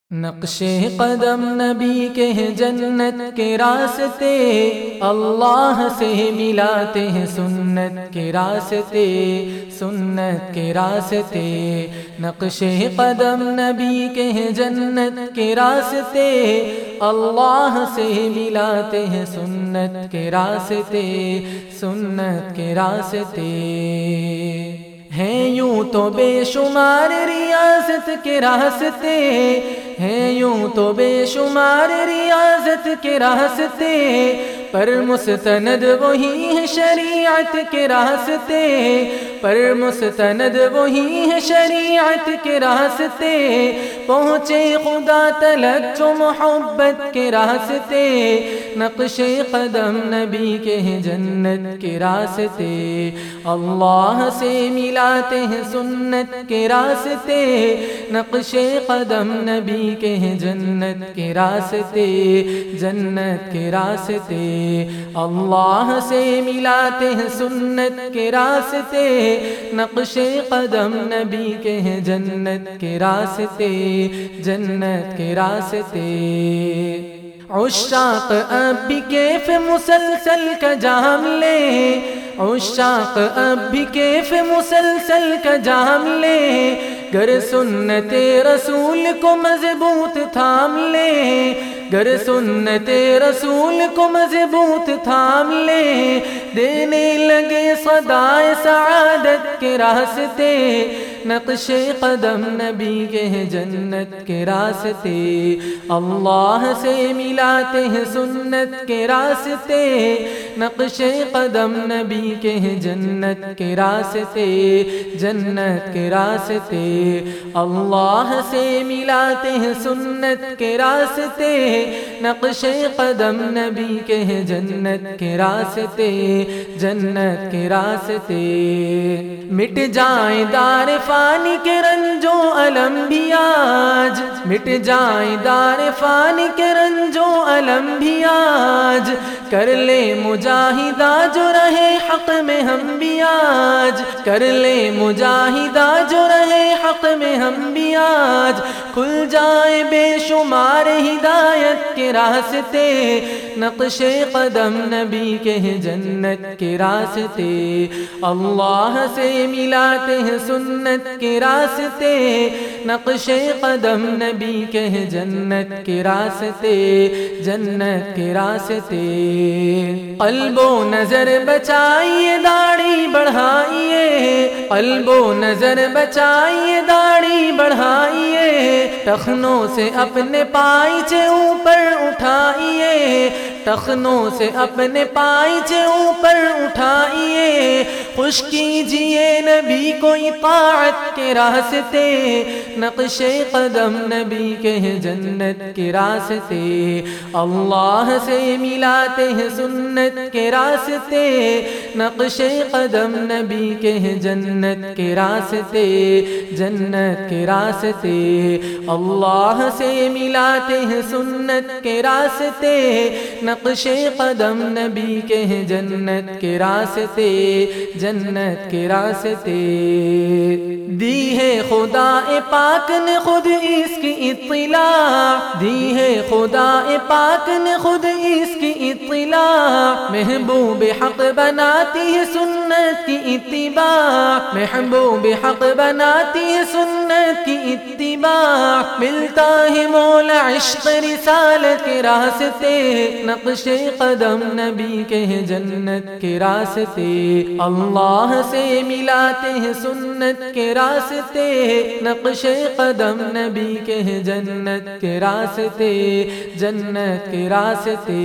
نقش قدم نبی کے ہیں جنت کے راستے، اللہ سے ملاتے ہیں سنت کے راستے، سنت کے راستے۔ نقش قدم نبی کے ہیں جنت کے راستے، اللہ سے ملاتے ہیں سنت کے راستے، سنت کے راستے۔ ہیں یوں تو بے شمار ریاضت کے راستے، ہیں یوں تو بے شمار ریاضت کے راستے، پر مستند وہی ہے شریعت کے راستے، پر مستند وہی ہے شریعت کے راستے۔ پہنچے خدا تلک جو محبت کے راستے، نقش قدم نبی کے ہیں جنت کے راستے، اللہ سے ملاتے ہیں سنت کے راستے، نقش قدم نبی کے ہیں جنت کے راستے، جنت کے راستے۔ اللہ سے ملاتے ہیں سنت کے راستے، نقش قدم نبی کے ہیں جنت کے راستے، جنت کے راستے۔ عشاق اب بھی کیف مسلسل کا جام لے، عشاق اب بھی کیف مسلسل کا جام لے، گر سنت رسول کو مضبوط تھام لے، گر سنت رسول کو مضبوط تھام لے، دینے لگے صدائے سعادت کے راستے، نقش قدم نبی کے ہیں جنت کے راستے، اللہ سے ملاتے ہیں سنت کے راستے، نقش قدم نبی کے ہیں جنت کے راستے، جنت کے راستے۔ اللہ سے ملاتے ہیں سنت کے راستے، نقش قدم نبی کے ہیں جنت کے راستے، جنت کے راستے۔ مٹ جائیں دار فانی کے رنج و الم بھی آج، مٹ جائیں دار فانی کے رنج و الم بھی آج، کر لے مجاہدہ جو رہے حق میں ہم بھی آج، کر لے مجاہدہ جو رہے حق میں ہم بھی آج، کھل جائے بے شمار ہدایت کے راستے، نقش قدم نبی کے ہیں جنت کے راستے، اللہ سے ملاتے ہیں سنت کے راستے، نقش قدم نبی کے ہیں جنت کے راستے، جنت کے راستے۔ قلب و نظر بچائیے داڑھی بڑھائیے، قلب و نظر بچائیے داڑھی بڑھائیے، ٹخنوں سے اپنے پائچے اوپر اٹھائیے، ٹخنوں سے اپنے پائچے اوپر اٹھائیے، خوش کیجئے نبی کو اطاعت کے راستے، نقش قدم نبی کے ہیں جنت کے راستے، اللہ سے ملاتے ہیں سنت کے راستے، نقش قدم نبی کے ہیں جنت کے راستے، جنت کے راستے۔ اللہ سے ملاتے ہیں سنت کے راستے، نقش قدم نبی کے ہیں جنت کے راستے، جنت کے راستے۔ دی ہے خدا پاک نے خود اس کی اطلاع، دی ہے خدا پاک نے خود اس کی اطلاع، محبوب حق بناتی ہے سنت کی اتباع، محبوب حق بناتی ہے سنت کی اتباع، ملتا ہے مولا عشق رسالت کے راستے، نقش قدم نبی کے ہیں جنت کے راستے، اللہ سے ملاتے ہیں سنت کے راستے، نقش قدم نبی کے ہیں جنت کے راستے، جنت کے راستے۔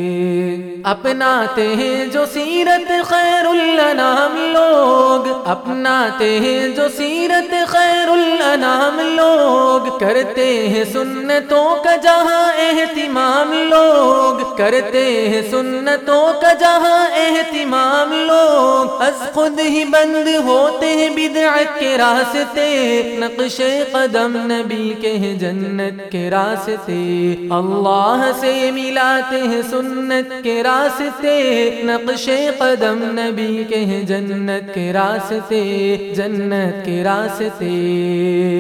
اپناتے ہیں جو سیرت خیر الانام لوگ، اپناتے ہیں جو سیرت خیر الانام لوگ، کرتے ہیں سنتوں کا جہاں اہتمام لوگ، کرتے ہیں سنتوں کا جہاں اہتمام لوگ، از خود ہی بند ہوتے ہیں بدعت کے راستے، نقش قدم نبی کے ہیں جنت کے راستے، اللہ سے ملاتے ہیں سنت کے راستے، نقش قدم نبی کے ہیں جنت کے راستے، جنت کے راستے۔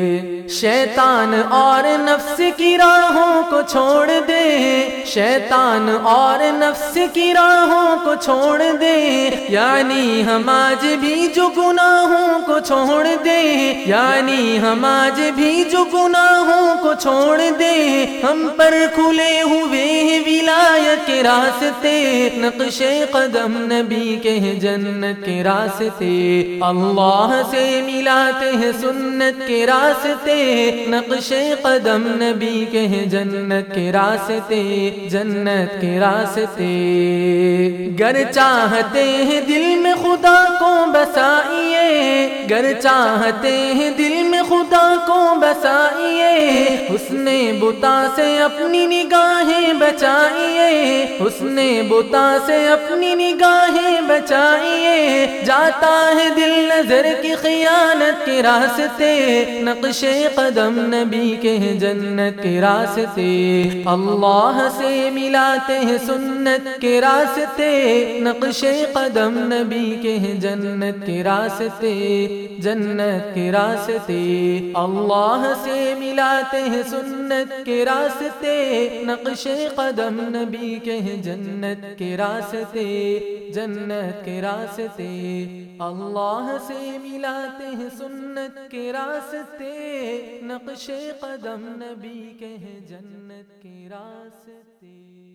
شیطان اور نفس کی راہوں کو چھوڑ دے، شیطان اور نفس کی راہوں کو چھوڑ دے، یعنی ہم آج بھی جو گناہوں کو چھوڑ دے، یعنی ہم آج بھی جو گناہوں کو چھوڑ دے، ہم پر کھلے ہوئے ہیں ولایت کے راستے، نقش قدم نبی کے ہیں جنت کے راستے، اللہ سے ملاتے ہیں سنت کے راستے، نقش قدم نبی کے ہیں جنت کے راستے، جنت کے راستے۔ گر چاہتے ہیں دل میں خدا کو بسائیے، گر چاہتے ہیں دل میں خدا کو بسائیے، حسن بتا سے اپنی نگاہیں بچائیے، حسن بتا سے اپنی نگاہیں بچائیے، جاتا ہے دل نظر کی خیانت کے راستے، نقش قدم نبی کے ہیں جنت کے راستے، اللہ سے ملاتے ہیں سنت کے راستے، نقش قدم نبی کے ہیں جنت کے راستے، جنت کے راستے، اللہ سے ملاتے ہیں سنت کے راستے، نقش قدم نبی کے ہیں جنت کے راستے، جنت کے راستے، اللہ سے ملاتے ہیں سنت کے راستے، نقش قدم نبی کے ہیں جنت کے راستے۔